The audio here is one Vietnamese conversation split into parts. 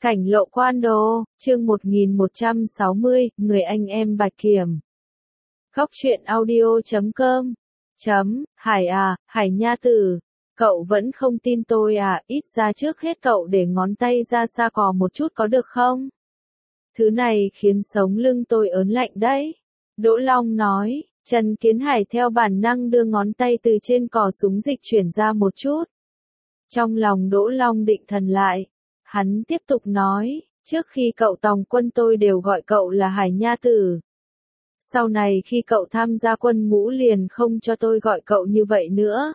Cảnh lộ quan đồ, chương 1160, người anh em Bạch Kiểm. Góc truyện audio.com. Hải à, Hải nha tử. Cậu vẫn không tin tôi à, ít ra trước hết cậu để ngón tay ra xa cò một chút có được không? Thứ này khiến sống lưng tôi ớn lạnh đấy. Đỗ Long nói, Trần Kiến Hải theo bản năng đưa ngón tay từ trên cò súng dịch chuyển ra một chút. Trong lòng Đỗ Long định thần lại. Hắn tiếp tục nói, trước khi cậu tòng quân tôi đều gọi cậu là Hải nha tử. Sau này khi cậu tham gia quân ngũ liền không cho tôi gọi cậu như vậy nữa.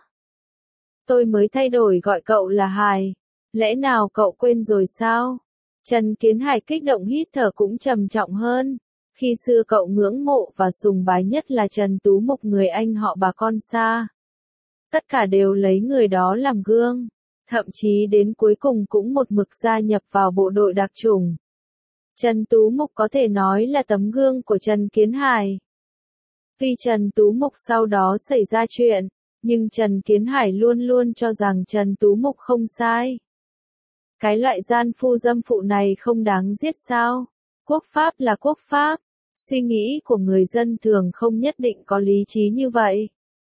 Tôi mới thay đổi gọi cậu là Hải. Lẽ nào cậu quên rồi sao? Trần Kiến Hải kích động hít thở cũng trầm trọng hơn. Khi xưa cậu ngưỡng mộ và sùng bái nhất là Trần Tú Mục, người anh họ bà con xa. Tất cả đều lấy người đó làm gương. Thậm chí đến cuối cùng cũng một mực gia nhập vào bộ đội đặc chủng. Trần Tú Mục có thể nói là tấm gương của Trần Kiến Hải. Tuy Trần Tú Mục sau đó xảy ra chuyện, nhưng Trần Kiến Hải luôn luôn cho rằng Trần Tú Mục không sai. Cái loại gian phu dâm phụ này không đáng giết sao? Quốc pháp là quốc pháp, suy nghĩ của người dân thường không nhất định có lý trí như vậy.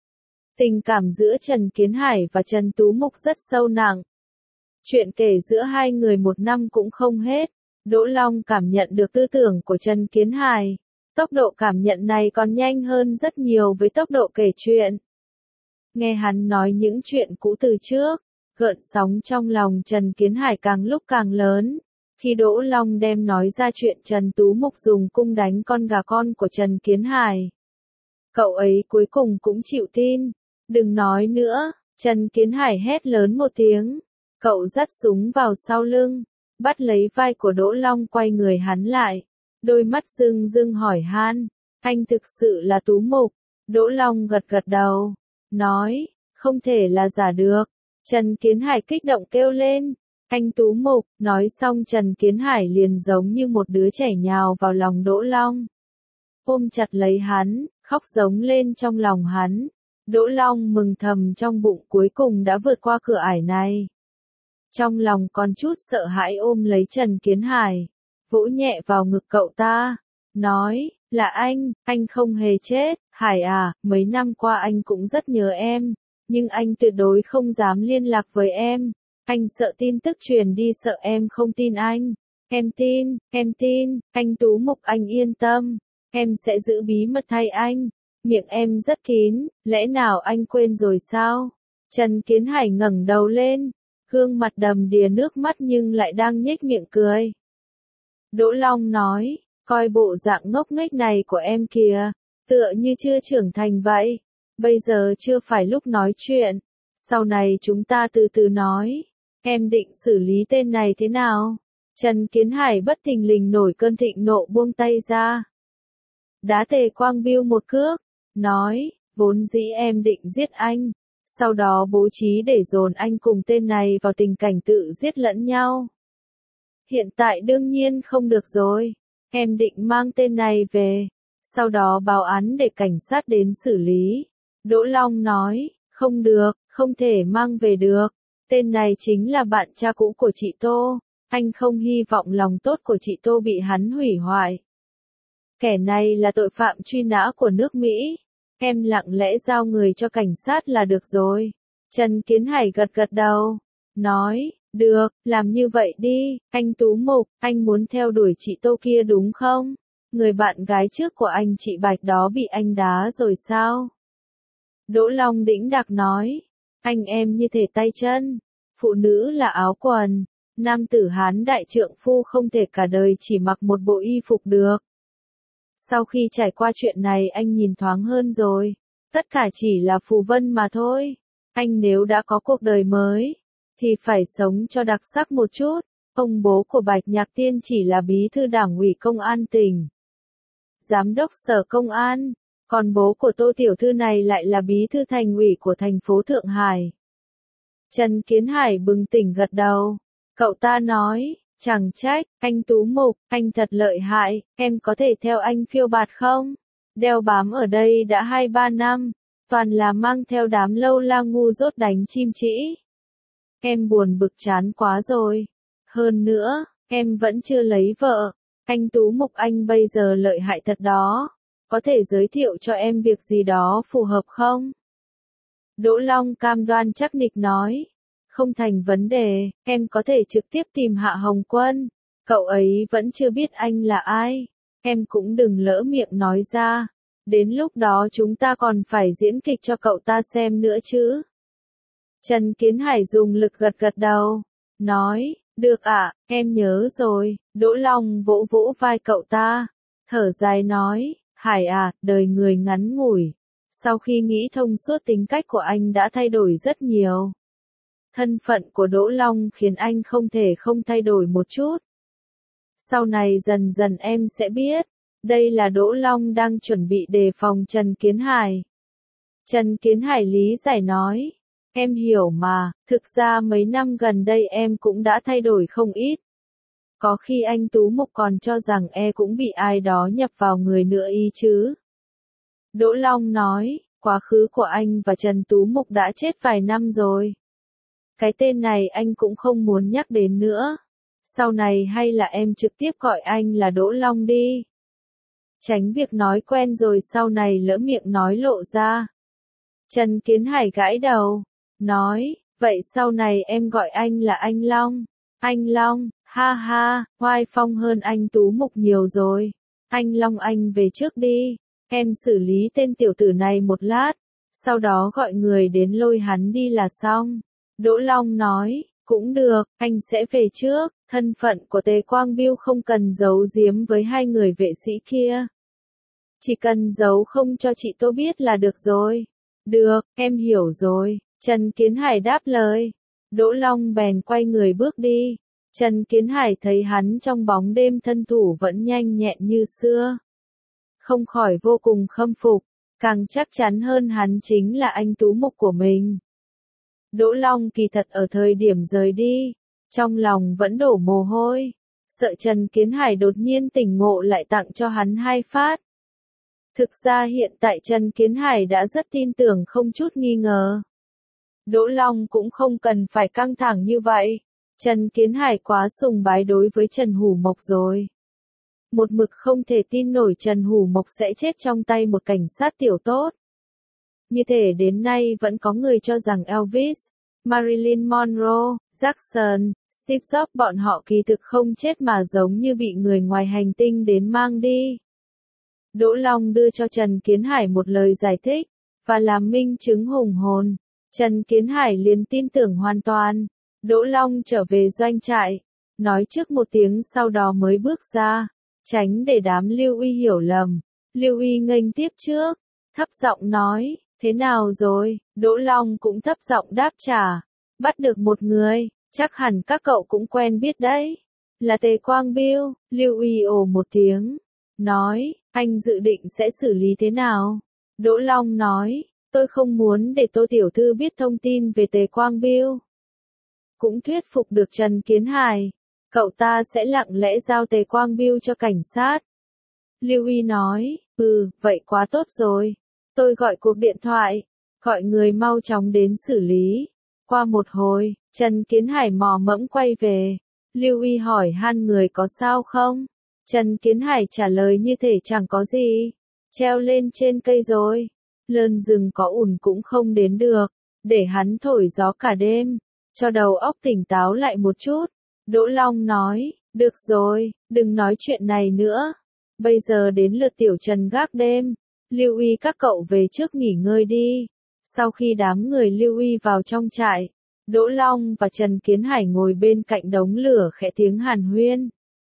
Tình cảm giữa Trần Kiến Hải và Trần Tú Mục rất sâu nặng. Chuyện kể giữa hai người một năm cũng không hết. Đỗ Long cảm nhận được tư tưởng của Trần Kiến Hải. Tốc độ cảm nhận này còn nhanh hơn rất nhiều với tốc độ kể chuyện. Nghe hắn nói những chuyện cũ từ trước, gợn sóng trong lòng Trần Kiến Hải càng lúc càng lớn. Khi Đỗ Long đem nói ra chuyện Trần Tú Mục dùng cung đánh con gà con của Trần Kiến Hải, cậu ấy cuối cùng cũng chịu tin. Đừng nói nữa, Trần Kiến Hải hét lớn một tiếng. Cậu dắt súng vào sau lưng, bắt lấy vai của Đỗ Long quay người hắn lại. Đôi mắt rưng rưng hỏi han, anh thực sự là Tú Mục? Đỗ Long gật gật đầu, nói, không thể là giả được. Trần Kiến Hải kích động kêu lên, anh Tú Mục. Nói xong Trần Kiến Hải liền giống như một đứa trẻ nhào vào lòng Đỗ Long. Ôm chặt lấy hắn, khóc giống lên trong lòng hắn. Đỗ Long mừng thầm trong bụng cuối cùng đã vượt qua cửa ải này. Trong lòng còn chút sợ hãi ôm lấy Trần Kiến Hải, vỗ nhẹ vào ngực cậu ta, nói, là anh không hề chết. Hải à, mấy năm qua anh cũng rất nhớ em, nhưng anh tuyệt đối không dám liên lạc với em. Anh sợ tin tức truyền đi, sợ em không tin anh. Em tin, anh Tú Mục anh yên tâm, em sẽ giữ bí mật thay anh. Miệng em rất kín, lẽ nào anh quên rồi sao? Trần Kiến Hải ngẩng đầu lên, gương mặt đầm đìa nước mắt nhưng lại đang nhếch miệng cười. Đỗ Long nói, coi bộ dạng ngốc nghếch này của em kìa, tựa như chưa trưởng thành vậy. Bây giờ chưa phải lúc nói chuyện, sau này chúng ta từ từ nói. Em định xử lý tên này thế nào? Trần Kiến Hải bất thình lình nổi cơn thịnh nộ buông tay ra. Đá Tề Quang Biêu một cước, nói, vốn dĩ em định giết anh, sau đó bố trí để dồn anh cùng tên này vào tình cảnh tự giết lẫn nhau. Hiện tại đương nhiên không được rồi, em định mang tên này về, sau đó báo án để cảnh sát đến xử lý. Đỗ Long nói, không được, không thể mang về được, tên này chính là bạn cha cũ của chị Tô, anh không hy vọng lòng tốt của chị Tô bị hắn hủy hoại. Kẻ này là tội phạm truy nã của nước Mỹ. Em lặng lẽ giao người cho cảnh sát là được rồi. Trần Kiến Hải gật gật đầu, nói, được, làm như vậy đi. Anh Tú Mục, anh muốn theo đuổi chị Tô kia đúng không? Người bạn gái trước của anh chị Bạch đó bị anh đá rồi sao? Đỗ Long đĩnh đạc nói, anh em như thể tay chân, phụ nữ là áo quần, nam tử Hán đại trượng phu không thể cả đời chỉ mặc một bộ y phục được. Sau khi trải qua chuyện này anh nhìn thoáng hơn rồi, tất cả chỉ là phù vân mà thôi. Anh nếu đã có cuộc đời mới, thì phải sống cho đặc sắc một chút. Ông bố của Bạch Nhạc Tiên chỉ là bí thư đảng ủy công an tỉnh, giám đốc sở công an, còn bố của Tô tiểu thư này lại là bí thư thành ủy của thành phố Thượng Hải. Trần Kiến Hải bừng tỉnh gật đầu, cậu ta nói, chẳng trách, anh Tú Mục, anh thật lợi hại, em có thể theo anh phiêu bạt không? Đeo bám ở đây đã 2-3 năm, toàn là mang theo đám lâu la ngu dốt đánh chim trĩ. Em buồn bực chán quá rồi. Hơn nữa, em vẫn chưa lấy vợ. Anh Tú Mục anh bây giờ lợi hại thật đó. Có thể giới thiệu cho em việc gì đó phù hợp không? Đỗ Long cam đoan chắc nịch nói. Không thành vấn đề, em có thể trực tiếp tìm Hạ Hồng Quân. Cậu ấy vẫn chưa biết anh là ai. Em cũng đừng lỡ miệng nói ra. Đến lúc đó chúng ta còn phải diễn kịch cho cậu ta xem nữa chứ. Trần Kiến Hải dùng lực gật gật đầu. Nói, được ạ, em nhớ rồi. Đỗ Long vỗ vỗ vai cậu ta. Thở dài nói, Hải à, đời người ngắn ngủi. Sau khi nghĩ thông suốt tính cách của anh đã thay đổi rất nhiều. Thân phận của Đỗ Long khiến anh không thể không thay đổi một chút. Sau này dần dần em sẽ biết. Đây là Đỗ Long đang chuẩn bị đề phòng Trần Kiến Hải. Trần Kiến Hải lý giải nói. Em hiểu mà, thực ra mấy năm gần đây em cũng đã thay đổi không ít. Có khi anh Tú Mục còn cho rằng cũng bị ai đó nhập vào người nữa ý chứ. Đỗ Long nói, quá khứ của anh và Trần Tú Mục đã chết vài năm rồi. Cái tên này anh cũng không muốn nhắc đến nữa. Sau này hay là em trực tiếp gọi anh là Đỗ Long đi. Tránh việc nói quen rồi sau này lỡ miệng nói lộ ra. Trần Kiến Hải gãi đầu, nói, vậy sau này em gọi anh là anh Long. Anh Long, ha ha, oai phong hơn anh Tú Mục nhiều rồi. Anh Long anh về trước đi, em xử lý tên tiểu tử này một lát, sau đó gọi người đến lôi hắn đi là xong. Đỗ Long nói, cũng được, anh sẽ về trước, thân phận của Tề Quang Biêu không cần giấu giếm với hai người vệ sĩ kia. Chỉ cần giấu không cho chị Tô biết là được rồi. Được, em hiểu rồi, Trần Kiến Hải đáp lời. Đỗ Long bèn quay người bước đi. Trần Kiến Hải thấy hắn trong bóng đêm thân thủ vẫn nhanh nhẹn như xưa. Không khỏi vô cùng khâm phục, càng chắc chắn hơn hắn chính là anh Tú Mục của mình. Đỗ Long kỳ thật ở thời điểm rời đi, trong lòng vẫn đổ mồ hôi, sợ Trần Kiến Hải đột nhiên tỉnh ngộ lại tặng cho hắn 2 phát. Thực ra hiện tại Trần Kiến Hải đã rất tin tưởng không chút nghi ngờ. Đỗ Long cũng không cần phải căng thẳng như vậy. Trần Kiến Hải quá sùng bái đối với Trần Hủ Mộc rồi. Một mực không thể tin nổi Trần Hủ Mộc sẽ chết trong tay một cảnh sát tiểu tốt. Như thể đến nay vẫn có người cho rằng Elvis, Marilyn Monroe, Jackson, Steve Jobs bọn họ kỳ thực không chết mà giống như bị người ngoài hành tinh đến mang đi. Đỗ Long đưa cho Trần Kiến Hải một lời giải thích, và làm minh chứng hùng hồn. Trần Kiến Hải liền tin tưởng hoàn toàn. Đỗ Long trở về doanh trại, nói trước một tiếng sau đó mới bước ra, tránh để đám Lưu Uy hiểu lầm. Lưu Uy nghênh tiếp trước, thấp giọng nói, thế nào rồi? Đỗ Long cũng thấp giọng đáp trả, bắt được một người, chắc hẳn các cậu cũng quen biết đấy. Là Tề Quang Biêu. Lưu Uy ồ một tiếng, nói, anh dự định sẽ xử lý thế nào? Đỗ Long nói, tôi không muốn để Tô tiểu thư biết thông tin về Tề Quang Biêu. Cũng thuyết phục được Trần Kiến Hải, cậu ta sẽ lặng lẽ giao Tề Quang Biêu cho cảnh sát. Lưu Uy nói, vậy quá tốt rồi. Tôi gọi cuộc điện thoại, gọi người mau chóng đến xử lý. Qua một hồi, Trần Kiến Hải mò mẫm quay về. Lưu Uy hỏi han người có sao không? Trần Kiến Hải trả lời như thể chẳng có gì. Treo lên trên cây rồi. Lợn rừng có ủn cũng không đến được. Để hắn thổi gió cả đêm, cho đầu óc tỉnh táo lại một chút. Đỗ Long nói, được rồi, đừng nói chuyện này nữa. Bây giờ đến lượt tiểu Trần gác đêm. Lưu Uy các cậu về trước nghỉ ngơi đi. Sau khi đám người Lưu Uy vào trong trại, Đỗ Long và Trần Kiến Hải ngồi bên cạnh đống lửa khẽ tiếng hàn huyên.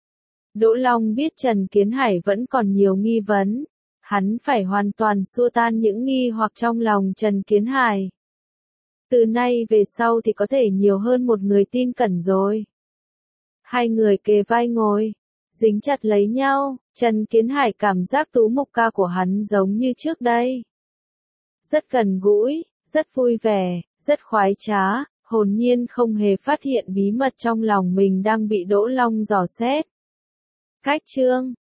Đỗ Long biết Trần Kiến Hải vẫn còn nhiều nghi vấn. Hắn phải hoàn toàn xua tan những nghi hoặc trong lòng Trần Kiến Hải. Từ nay về sau thì có thể nhiều hơn một người tin cẩn rồi. Hai người kề vai ngồi, dính chặt lấy nhau. Trần Kiến Hải cảm giác Tú Mục ca của hắn giống như trước đây. Rất gần gũi, rất vui vẻ, rất khoái trá, hồn nhiên không hề phát hiện bí mật trong lòng mình đang bị Đỗ Long dò xét. Cách chương